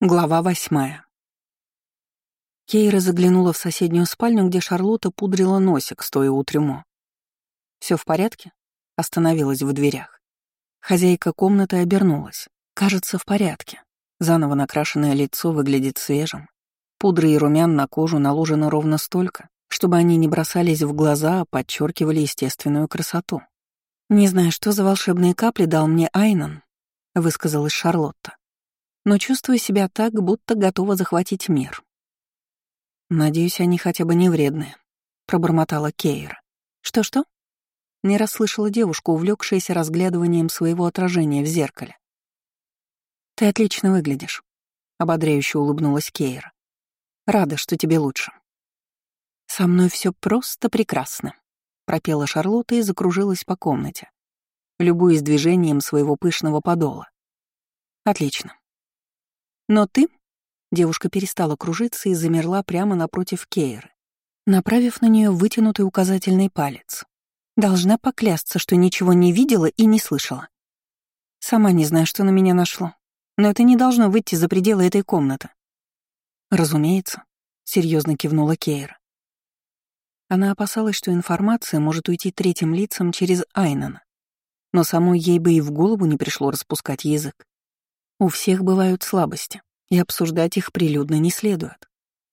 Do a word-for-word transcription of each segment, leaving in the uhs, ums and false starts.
Глава восьмая. Кейра заглянула в соседнюю спальню, где Шарлотта пудрила носик, стоя у трюмо. «Всё в порядке?» — остановилась в дверях. Хозяйка комнаты обернулась. «Кажется, в порядке. Заново накрашенное лицо выглядит свежим. Пудры и румян на кожу наложено ровно столько, чтобы они не бросались в глаза, а подчеркивали естественную красоту. «Не знаю, что за волшебные капли дал мне Айнан», — высказалась Шарлотта. «Но чувствую себя так, будто готова захватить мир». «Надеюсь, они хотя бы не вредные», — пробормотала Кейра. «Что-что?» — не расслышала девушка, увлёкшаяся разглядыванием своего отражения в зеркале. «Ты отлично выглядишь», — ободряюще улыбнулась Кейра. «Рада, что тебе лучше». «Со мной всё просто прекрасно», — пропела Шарлотта и закружилась по комнате, любуясь движением своего пышного подола. «Отлично. Но ты...» — девушка перестала кружиться и замерла прямо напротив Кейры, направив на нее вытянутый указательный палец. «Должна поклясться, что ничего не видела и не слышала. Сама не знаю, что на меня нашло, но это не должно выйти за пределы этой комнаты». «Разумеется», — серьезно кивнула Кейра. Она опасалась, что информация может уйти третьим лицам через Айнана, но самой ей бы и в голову не пришло распускать язык. У всех бывают слабости, и обсуждать их прилюдно не следует.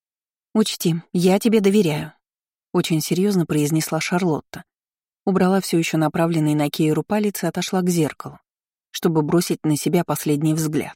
«Учти, я тебе доверяю», — очень серьезно произнесла Шарлотта. Убрала все еще направленный на Кейру палец и отошла к зеркалу, чтобы бросить на себя последний взгляд.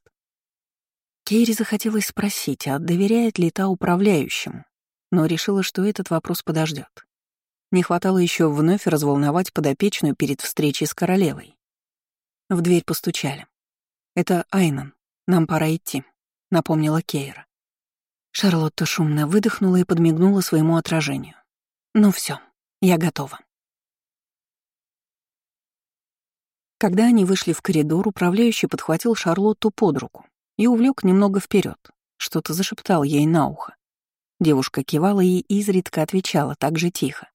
Кейре захотелось спросить, а доверяет ли та управляющему, но решила, что этот вопрос подождет. Не хватало еще вновь разволновать подопечную перед встречей с королевой. В дверь постучали. «Это Айнан. Нам пора идти», — напомнила Кейра. Шарлотта шумно выдохнула и подмигнула своему отражению. «Ну все, я готова». Когда они вышли в коридор, управляющий подхватил Шарлотту под руку и увлек немного вперед, что-то зашептал ей на ухо. Девушка кивала и изредка отвечала так же тихо.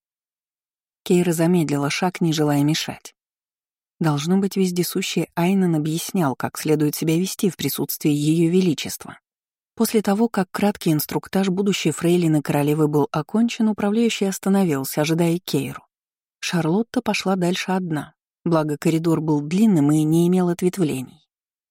Кейра замедлила шаг, не желая мешать. Должно быть, вездесущий Айнан объяснял, как следует себя вести в присутствии Ее Величества. После того, как краткий инструктаж будущей фрейлины королевы был окончен, управляющий остановился, ожидая Кейру. Шарлотта пошла дальше одна, благо коридор был длинным и не имел ответвлений.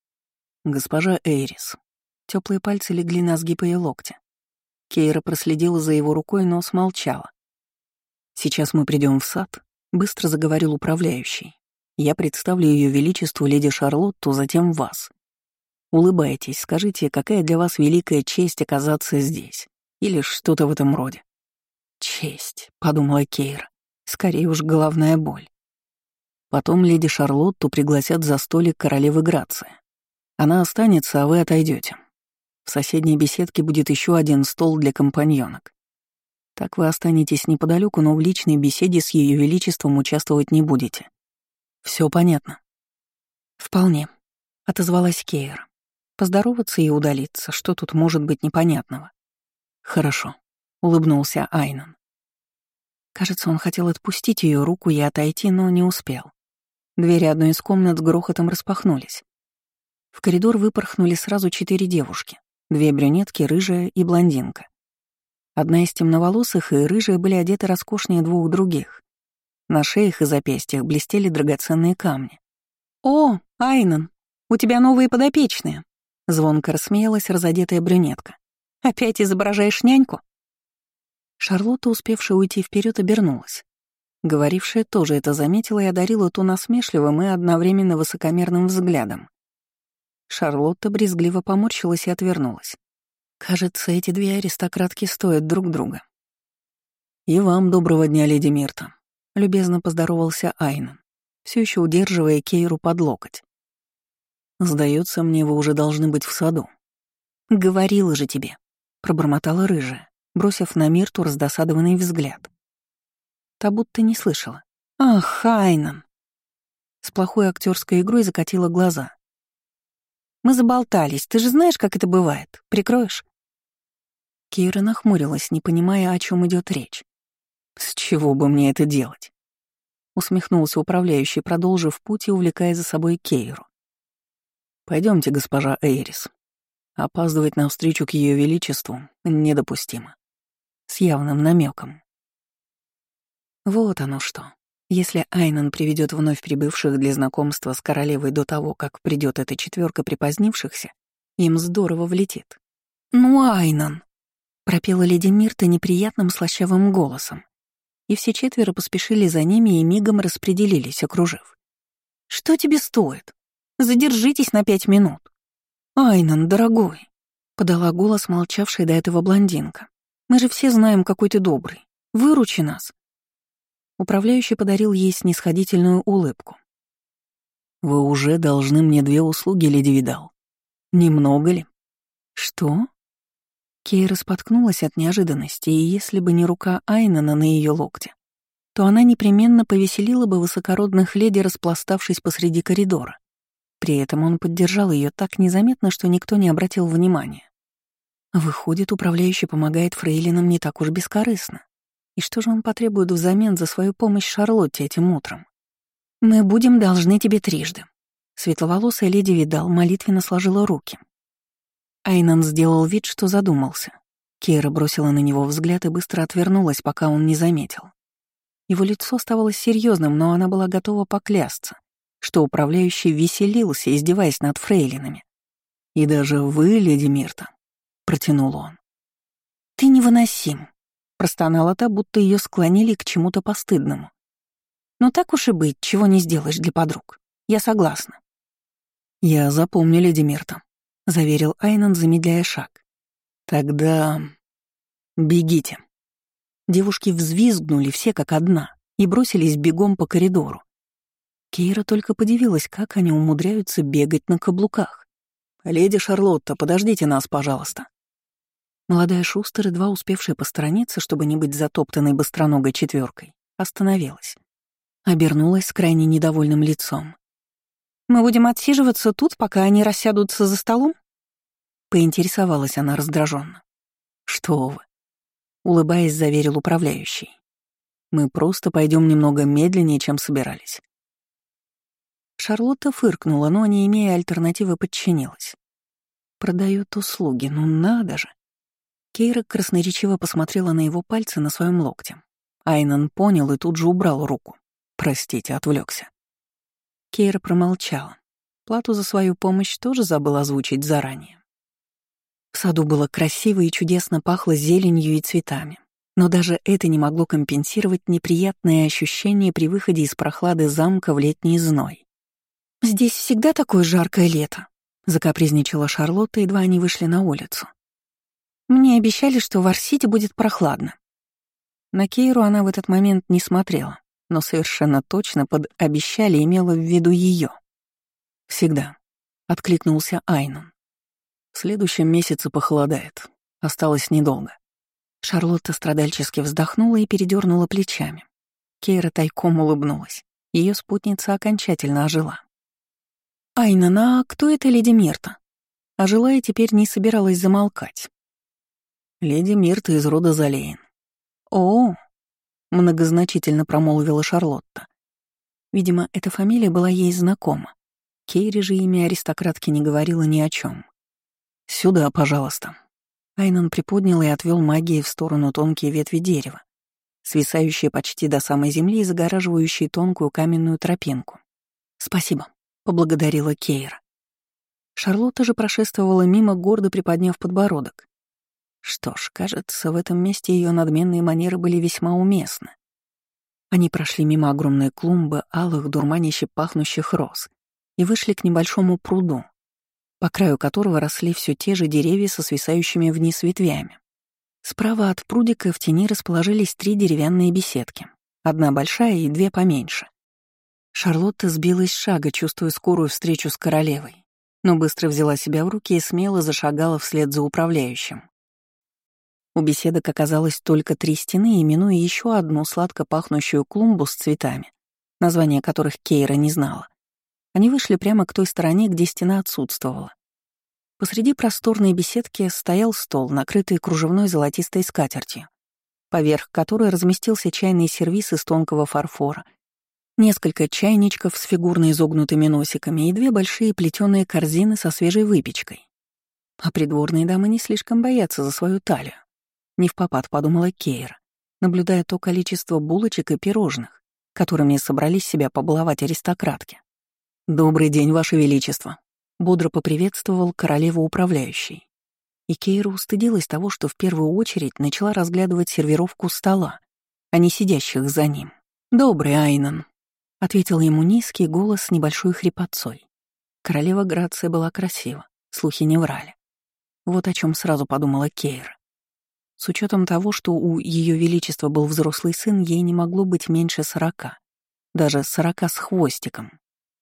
«Госпожа Эйрис». Теплые пальцы легли на сгиб ее локтя. Кейра проследила за его рукой, но смолчала. «Сейчас мы придем в сад», — быстро заговорил управляющий. «Я представлю Ее Величеству леди Шарлотту, затем вас. Улыбайтесь, скажите, какая для вас великая честь оказаться здесь, или что-то в этом роде». «Честь», — подумала Кейра, — «скорее уж головная боль». Потом леди Шарлотту пригласят за столик королевы Грация. Она останется, а вы отойдете. В соседней беседке будет еще один стол для компаньонок. Так вы останетесь неподалеку, но в личной беседе с Ее Величеством участвовать не будете. Все понятно?» «Вполне», — отозвалась Кейра. «Поздороваться и удалиться, что тут может быть непонятного?» «Хорошо», — улыбнулся Айнан. Кажется, он хотел отпустить ее руку и отойти, но не успел. Двери одной из комнат с грохотом распахнулись. В коридор выпорхнули сразу четыре девушки. Две брюнетки, рыжая и блондинка. Одна из темноволосых и рыжая были одеты роскошнее двух других. На шеях и запястьях блестели драгоценные камни. «О, Айнан, у тебя новые подопечные!» Звонко рассмеялась разодетая брюнетка. «Опять изображаешь няньку?» Шарлотта, успевшая уйти вперед, обернулась. Говорившая тоже это заметила и одарила ту насмешливым и одновременно высокомерным взглядом. Шарлотта брезгливо поморщилась и отвернулась. Кажется, эти две аристократки стоят друг друга. «И вам доброго дня, леди Мирта», — любезно поздоровался Айнан, все еще удерживая Кейру под локоть. «Сдается мне, вы уже должны быть в саду». «Говорила же тебе», — пробормотала рыжая, бросив на Мирту раздосадованный взгляд. Та будто не слышала. «Ах, Айнан!» С плохой актерской игрой закатила глаза. «Мы заболтались, ты же знаешь, как это бывает. Прикроешь?» Кейра нахмурилась, не понимая, о чем идет речь. «С чего бы мне это делать?» Усмехнулся управляющий, продолжив путь и увлекая за собой Кейру. Пойдемте, госпожа Эйрис. Опаздывать на встречу к Ее Величеству недопустимо. С явным намеком. Вот оно что. Если Айнан приведет вновь прибывших для знакомства с королевой до того, как придет эта четверка припозднившихся, им здорово влетит. «Ну, Айнан!» — пропела леди Мирта неприятным слащавым голосом. И все четверо поспешили за ними и мигом распределились, окружив. «Что тебе стоит? Задержитесь на пять минут». «Айнан, дорогой!» — подала голос молчавшая до этого блондинка. «Мы же все знаем, какой ты добрый. Выручи нас!» Управляющий подарил ей снисходительную улыбку. «Вы уже должны мне две услуги, леди Видал. Немного ли?» «Что?» Кейра споткнулась от неожиданности, и если бы не рука Айнана на ее локте, то она непременно повеселила бы высокородных леди, распластавшись посреди коридора. При этом он поддержал ее так незаметно, что никто не обратил внимания. Выходит, управляющий помогает фрейлинам не так уж бескорыстно. И что же он потребует взамен за свою помощь Шарлотте этим утром? «Мы будем должны тебе трижды». Светловолосая леди Видал молитвенно сложила руки. Айнан сделал вид, что задумался. Кейра бросила на него взгляд и быстро отвернулась, пока он не заметил. Его лицо оставалось серьезным, но она была готова поклясться, что управляющий веселился, издеваясь над фрейлинами. «И даже вы, леди Мирта», — протянул он. «Ты невыносим», — простонала та, будто ее склонили к чему-то постыдному. «Но так уж и быть, чего не сделаешь для подруг. Я согласна». «Я запомню, леди Мирта», — заверил Айнан, замедляя шаг. «Тогда бегите». Девушки взвизгнули все как одна и бросились бегом по коридору. Кейра только подивилась, как они умудряются бегать на каблуках. «Леди Шарлотта, подождите нас, пожалуйста». Молодая Шустер, едва успевшая посторониться, чтобы не быть затоптанной быстроногой четверкой, остановилась. Обернулась с крайне недовольным лицом. «Мы будем отсиживаться тут, пока они рассядутся за столом?» Поинтересовалась она раздраженно. «Что вы?» — улыбаясь, заверил управляющий. «Мы просто пойдем немного медленнее, чем собирались». Шарлотта фыркнула, но, не имея альтернативы, подчинилась. «Продает услуги, ну надо же!» Кейра красноречиво посмотрела на его пальцы на своем локте. Айнан понял и тут же убрал руку. «Простите, отвлекся». Кейра промолчала. Плату за свою помощь тоже забыла озвучить заранее. В саду было красиво и чудесно пахло зеленью и цветами. Но даже это не могло компенсировать неприятные ощущения при выходе из прохлады замка в летний зной. «Здесь всегда такое жаркое лето», — закапризничала Шарлотта, едва они вышли на улицу. «Мне обещали, что в Арсите будет прохладно». На Кейру она в этот момент не смотрела, но совершенно точно под «обещали» имела в виду ее. «Всегда», — откликнулся Айнан. «В следующем месяце похолодает. Осталось недолго». Шарлотта страдальчески вздохнула и передернула плечами. Кейра тайком улыбнулась. Ее спутница окончательно ожила. «Айнан, а кто это леди Мирта?» Ожила и теперь не собиралась замолкать. «Леди Мирта из рода Залейн». «О!» — многозначительно промолвила Шарлотта. Видимо, эта фамилия была ей знакома. Кейре же имя аристократки не говорила ни о чем. «Сюда, пожалуйста». Айнан приподнял и отвел магией в сторону тонкие ветви дерева, свисающие почти до самой земли и загораживающие тонкую каменную тропинку. «Спасибо», — поблагодарила Кейра. Шарлотта же прошествовала мимо, гордо приподняв подбородок. Что ж, кажется, в этом месте ее надменные манеры были весьма уместны. Они прошли мимо огромной клумбы алых, дурманище пахнущих роз и вышли к небольшому пруду, по краю которого росли все те же деревья со свисающими вниз ветвями. Справа от прудика в тени расположились три деревянные беседки, одна большая и две поменьше. Шарлотта сбилась с шага, чувствуя скорую встречу с королевой, но быстро взяла себя в руки и смело зашагала вслед за управляющим. У беседок оказалось только три стены, именуя еще одну сладко пахнущую клумбу с цветами, название которых Кейра не знала. Они вышли прямо к той стороне, где стена отсутствовала. Посреди просторной беседки стоял стол, накрытый кружевной золотистой скатертью, поверх которой разместился чайный сервиз из тонкого фарфора, несколько чайничков с фигурно изогнутыми носиками и две большие плетеные корзины со свежей выпечкой. А придворные дамы не слишком боятся за свою талию. Невпопад подумала Кейра, наблюдая то количество булочек и пирожных, которыми собрались себя побаловать аристократки. «Добрый день, Ваше Величество!» — бодро поприветствовал королеву управляющий. И Кейра устыдилась того, что в первую очередь начала разглядывать сервировку стола, а не сидящих за ним. «Добрый, Айнан!» — ответил ему низкий голос с небольшой хрипотцой. Королева Грация была красива, слухи не врали. Вот о чем сразу подумала Кейра. С учетом того, что у Ее Величества был взрослый сын, ей не могло быть меньше сорока, даже сорока с хвостиком.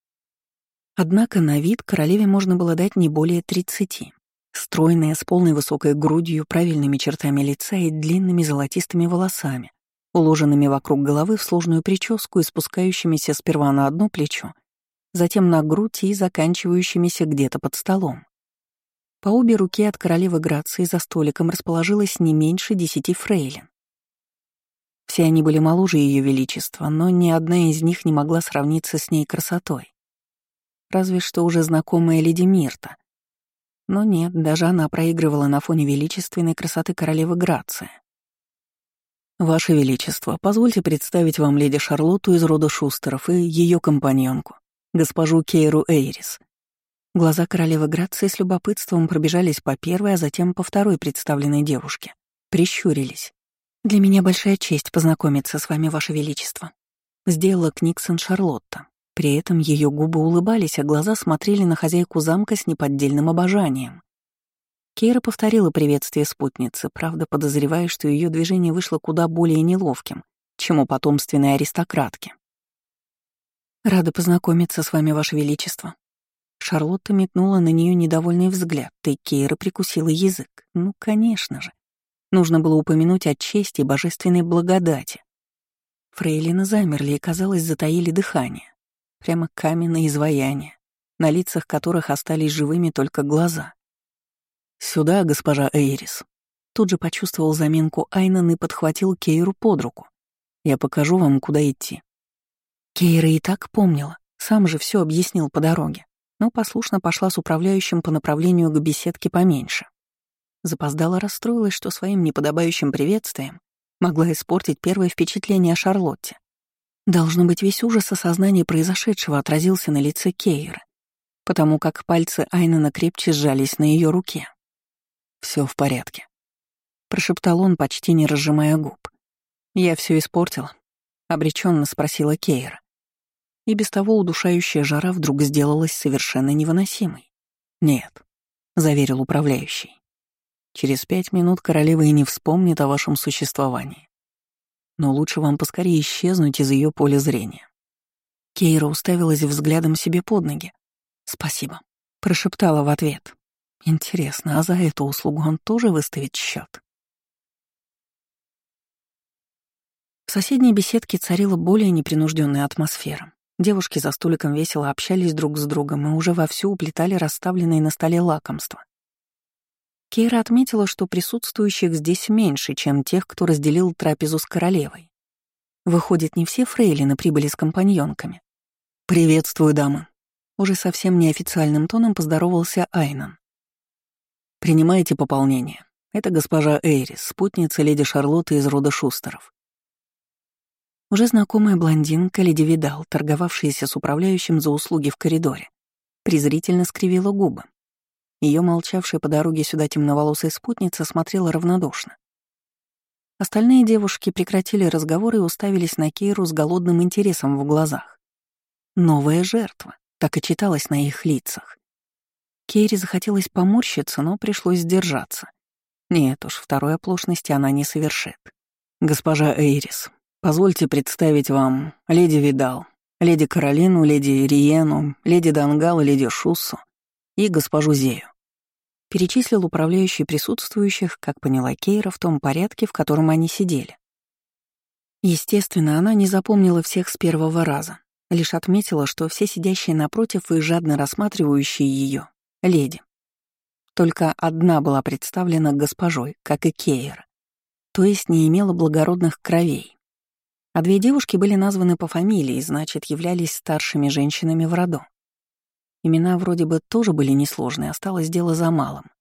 Однако на вид королеве можно было дать не более тридцати. Стройная, с полной высокой грудью, правильными чертами лица и длинными золотистыми волосами, уложенными вокруг головы в сложную прическу и спускающимися сперва на одно плечо, затем на грудь и заканчивающимися где-то под столом. По обе руки от королевы Грации за столиком расположилось не меньше десяти фрейлин. Все они были моложе Ее Величества, но ни одна из них не могла сравниться с ней красотой. Разве что уже знакомая леди Мирта. Но нет, даже она проигрывала на фоне величественной красоты королевы Грации. «Ваше Величество, позвольте представить вам леди Шарлотту из рода Шустеров и ее компаньонку, госпожу Кейру Эйрис». Глаза королевы Грации с любопытством пробежались по первой, а затем по второй представленной девушке. Прищурились. «Для меня большая честь познакомиться с вами, Ваше Величество», — сделала Книксон Шарлотта. При этом ее губы улыбались, а глаза смотрели на хозяйку замка с неподдельным обожанием. Кейра повторила приветствие спутницы, правда, подозревая, что ее движение вышло куда более неловким, чем у потомственной аристократки. «Рада познакомиться с вами, Ваше Величество». Шарлотта метнула на нее недовольный взгляд, и Кейра прикусила язык. Ну, конечно же. Нужно было упомянуть о чести и божественной благодати. Фрейлины замерли и, казалось, затаили дыхание. Прямо каменные изваяния, на лицах которых остались живыми только глаза. «Сюда, госпожа Эйрис». Тут же почувствовал заминку Айнан и подхватил Кейру под руку. «Я покажу вам, куда идти». Кейра и так помнила, сам же все объяснил по дороге, но послушно пошла с управляющим по направлению к беседке поменьше. Запоздала, расстроилась, что своим неподобающим приветствием могла испортить первое впечатление о Шарлотте. Должно быть, весь ужас осознания произошедшего отразился на лице Кейры, потому как пальцы Айнана крепче сжались на ее руке. «Все в порядке», — прошептал он, почти не разжимая губ. «Я все испортила?» — обреченно спросила Кейра. И без того удушающая жара вдруг сделалась совершенно невыносимой. «Нет», — заверил управляющий. «Через пять минут королева и не вспомнит о вашем существовании. Но лучше вам поскорее исчезнуть из ее поля зрения». Кейра уставилась взглядом себе под ноги. «Спасибо», — прошептала в ответ. «Интересно, а за эту услугу он тоже выставит счет?» В соседней беседке царила более непринужденная атмосфера. Девушки за столиком весело общались друг с другом и уже вовсю уплетали расставленные на столе лакомства. Кейра отметила, что присутствующих здесь меньше, чем тех, кто разделил трапезу с королевой. Выходит, не все фрейлины прибыли с компаньонками. «Приветствую, дамы», — уже совсем неофициальным тоном поздоровался Айнан. «Принимайте пополнение. Это госпожа Эйрис, спутница леди Шарлотты из рода Шустеров». Уже знакомая блондинка леди Видал, торговавшаяся с управляющим за услуги в коридоре, презрительно скривила губы. Ее молчавшая по дороге сюда темноволосая спутница смотрела равнодушно. Остальные девушки прекратили разговор и уставились на Кейру с голодным интересом в глазах. Новая жертва, так и читалось на их лицах. Кейре захотелось поморщиться, но пришлось сдержаться. Нет уж, второй оплошности она не совершит. «Госпожа Эйрис, позвольте представить вам леди Видал, леди Каролину, леди Риену, леди Дангал, леди Шуссу и госпожу Зею». Перечислил управляющий присутствующих, как поняла Кейра, в том порядке, в котором они сидели. Естественно, она не запомнила всех с первого раза, лишь отметила, что все сидящие напротив и жадно рассматривающие ее — леди. Только одна была представлена госпожой, как и Кейра, то есть не имела благородных кровей. А две девушки были названы по фамилии, значит, являлись старшими женщинами в роду. Имена вроде бы тоже были несложные, осталось дело за малым.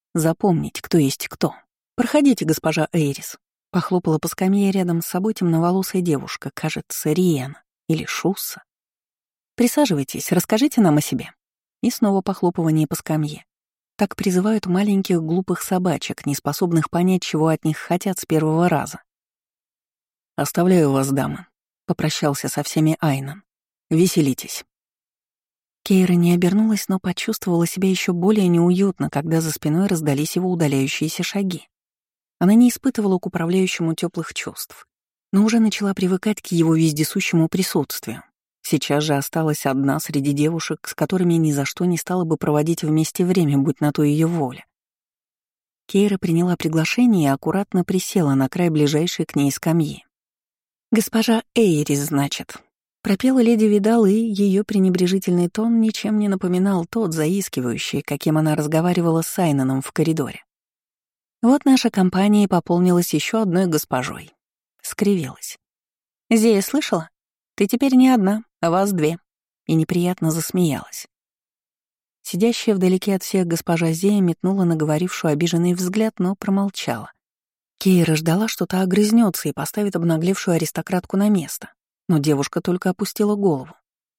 запомнить, кто есть кто. Проходите, госпожа Эйрис. Похлопала по скамье рядом с собой темноволосая девушка, кажется, Риена или Шусса. Присаживайтесь, расскажите нам о себе. И снова похлопывание по скамье. Так призывают маленьких глупых собачек, не способных понять, чего от них хотят с первого раза. «Оставляю вас, дамы», — попрощался со всеми Айнан. «Веселитесь». Кейра не обернулась, но почувствовала себя еще более неуютно, когда за спиной раздались его удаляющиеся шаги. Она не испытывала к управляющему теплых чувств, но уже начала привыкать к его вездесущему присутствию. Сейчас же осталась одна среди девушек, с которыми ни за что не стала бы проводить вместе время, будь на то ее воля. Кейра приняла приглашение и аккуратно присела на край ближайшей к ней скамьи. «Госпожа Эйрис, значит», — пропела леди Видал, и ее пренебрежительный тон ничем не напоминал тот заискивающий, каким она разговаривала с Айнаном в коридоре. «Вот наша компания пополнилась еще одной госпожой». Скривилась. «Зея, слышала? Ты теперь не одна, а вас две». И неприятно засмеялась. Сидящая вдалеке от всех госпожа Зея метнула на говорившую обиженный взгляд, но промолчала. Кейра ждала, что та огрызнется и поставит обнаглевшую аристократку на место, но девушка только опустила голову.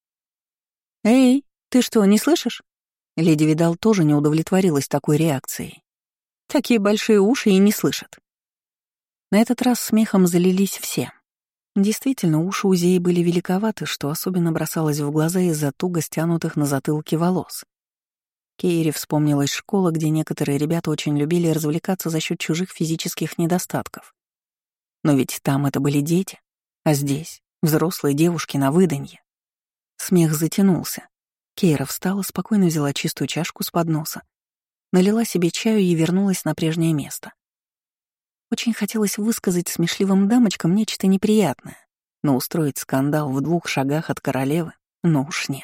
«Эй, ты что, не слышишь?» Леди Видал тоже не удовлетворилась такой реакцией. «Такие большие уши и не слышат». На этот раз смехом залились все. Действительно, уши у Зеи были великоваты, что особенно бросалось в глаза из-за туго стянутых на затылке волос. Кейре вспомнилась школа, где некоторые ребята очень любили развлекаться за счет чужих физических недостатков. Но ведь там это были дети, а здесь — взрослые девушки на выданье. Смех затянулся. Кейра встала, спокойно взяла чистую чашку с подноса, налила себе чаю и вернулась на прежнее место. Очень хотелось высказать смешливым дамочкам нечто неприятное, но устроить скандал в двух шагах от королевы, ну уж нет.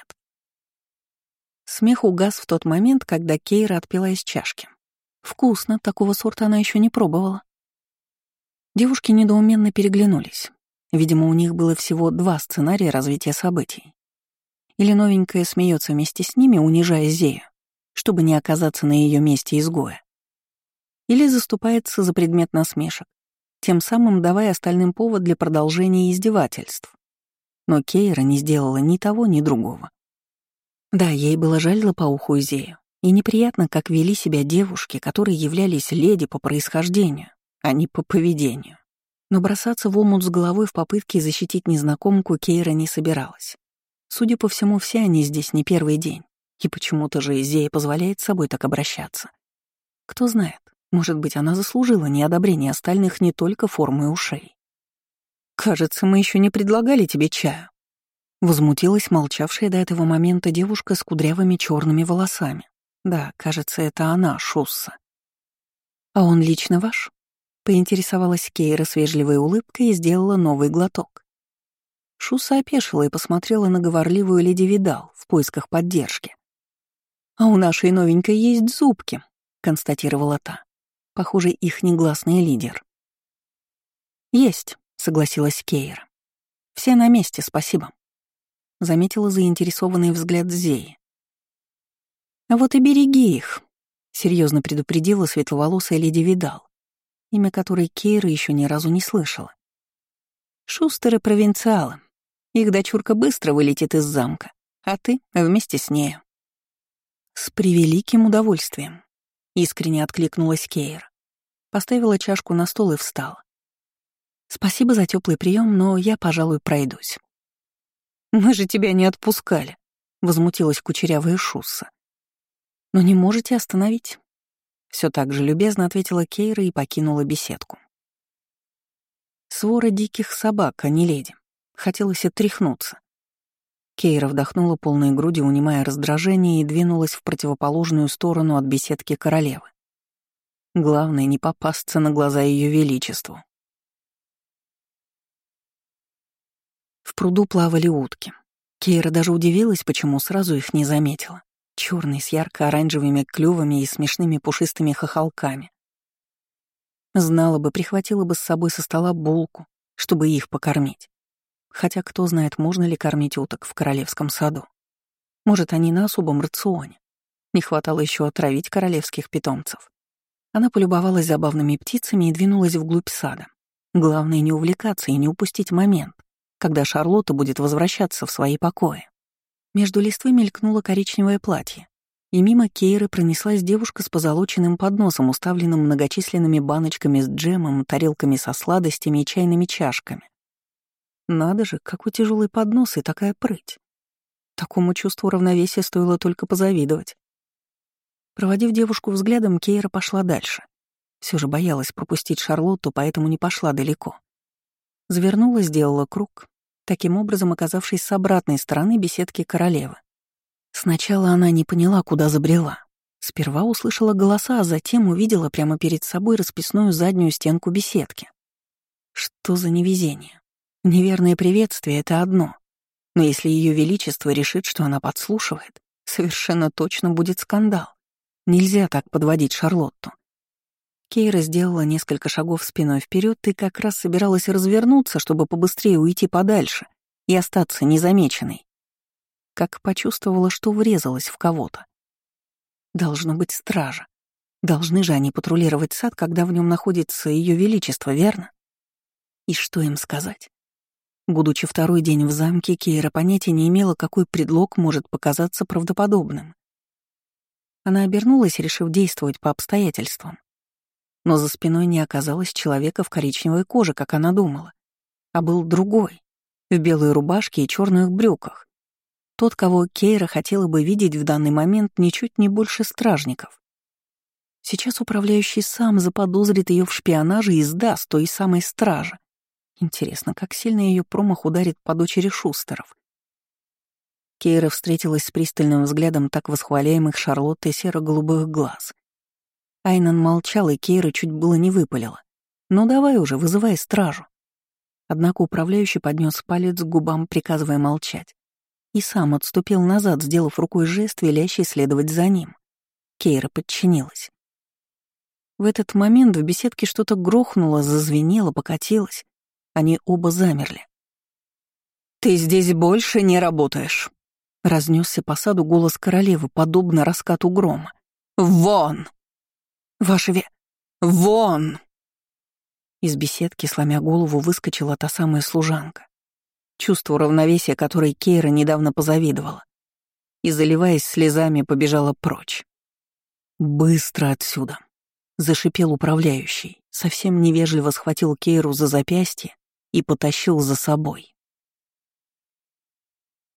Смех угас в тот момент, когда Кейра отпила из чашки. Вкусно, такого сорта она еще не пробовала. Девушки недоуменно переглянулись. Видимо, у них было всего два сценария развития событий. Или новенькая смеется вместе с ними, унижая Зею, чтобы не оказаться на ее месте изгоя. Или заступается за предмет насмешек, тем самым давая остальным повод для продолжения издевательств. Но Кейра не сделала ни того, ни другого. Да, ей было жаль лопоухую Зею, и неприятно, как вели себя девушки, которые являлись леди по происхождению, а не по поведению. Но бросаться в омут с головой в попытке защитить незнакомку Кейра не собиралась. Судя по всему, все они здесь не первый день, и почему-то же Зея позволяет с собой так обращаться. Кто знает, может быть, она заслужила неодобрение остальных не только формой ушей. «Кажется, мы еще не предлагали тебе чаю», — возмутилась молчавшая до этого момента девушка с кудрявыми черными волосами. Да, кажется, это она, Шусса. «А он лично ваш?» — поинтересовалась Кейра с вежливой улыбкой и сделала новый глоток. Шусса опешила и посмотрела на говорливую леди Видал в поисках поддержки. «А у нашей новенькой есть зубки», — констатировала та. Похоже, их негласный лидер. «Есть», — согласилась Кейра. «Все на месте, спасибо», — заметила заинтересованный взгляд Зеи. «А вот и береги их», — серьезно предупредила светловолосая леди Видал, имя которой Кейра еще ни разу не слышала. «Шустеры провинциалы. Их дочурка быстро вылетит из замка, а ты вместе с нею». «С превеликим удовольствием», — искренне откликнулась Кейра. Поставила чашку на стол и встала. «Спасибо за теплый прием, но я, пожалуй, пройдусь». «Мы же тебя не отпускали», — возмутилась кучерявая Шусса. «Но не можете остановить». Все так же любезно ответила Кейра и покинула беседку. Свора диких собак, а не леди. Хотелось отряхнуться. Кейра вдохнула полной грудью, унимая раздражение, и двинулась в противоположную сторону от беседки королевы. Главное — не попасться на глаза Ее Величеству. В пруду плавали утки. Кейра даже удивилась, почему сразу их не заметила. Черные с ярко-оранжевыми клювами и смешными пушистыми хохолками. Знала бы, прихватила бы с собой со стола булку, чтобы их покормить. Хотя кто знает, можно ли кормить уток в королевском саду. Может, они на особом рационе. Не хватало еще отравить королевских питомцев. Она полюбовалась забавными птицами и двинулась вглубь сада. Главное не увлекаться и не упустить момент, когда Шарлотта будет возвращаться в свои покои. Между листвой мелькнуло коричневое платье, и мимо Кейры пронеслась девушка с позолоченным подносом, уставленным многочисленными баночками с джемом, тарелками со сладостями и чайными чашками. Надо же, какой тяжелый поднос и такая прыть. Такому чувству равновесия стоило только позавидовать. Проводив девушку взглядом, Кейра пошла дальше. Все же боялась пропустить Шарлотту, поэтому не пошла далеко. Завернула, сделала круг, таким образом оказавшись с обратной стороны беседки королевы. Сначала она не поняла, куда забрела. Сперва услышала голоса, а затем увидела прямо перед собой расписную заднюю стенку беседки. Что за невезение? Неверное приветствие — это одно. Но если Ее Величество решит, что она подслушивает, совершенно точно будет скандал. Нельзя так подводить Шарлотту. Кейра сделала несколько шагов спиной вперед и как раз собиралась развернуться, чтобы побыстрее уйти подальше и остаться незамеченной, как почувствовала, что врезалась в кого-то. Должно быть стража. Должны же они патрулировать сад, когда в нем находится Ее Величество, верно? И что им сказать? Будучи второй день в замке, Кейра понятия не имела, какой предлог может показаться правдоподобным. Она обернулась, решив действовать по обстоятельствам. Но за спиной не оказалось человека в коричневой коже, как она думала, а был другой, в белой рубашке и черных брюках. Тот, кого Кейра хотела бы видеть в данный момент ничуть не больше стражников. Сейчас управляющий сам заподозрит ее в шпионаже и сдаст той самой страже. Интересно, как сильно ее промах ударит по дочери Шустеров. Кейра встретилась с пристальным взглядом так восхваляемых Шарлоттой серо-голубых глаз. Айнан молчал, и Кейра чуть было не выпалила. «Ну давай уже, вызывай стражу». Однако управляющий поднес палец к губам, приказывая молчать, и сам отступил назад, сделав рукой жест, велящий следовать за ним. Кейра подчинилась. В этот момент в беседке что-то грохнуло, зазвенело, покатилось. Они оба замерли. «Ты здесь больше не работаешь», — разнесся по саду голос королевы, подобно раскату грома. «Вон!» «Ваше ве... Вон!» Из беседки, сломя голову, выскочила та самая служанка, чувство равновесия, которой Кейра недавно позавидовала, и, заливаясь слезами, побежала прочь. «Быстро отсюда!» — зашипел управляющий, совсем невежливо схватил Кейру за запястье и потащил за собой.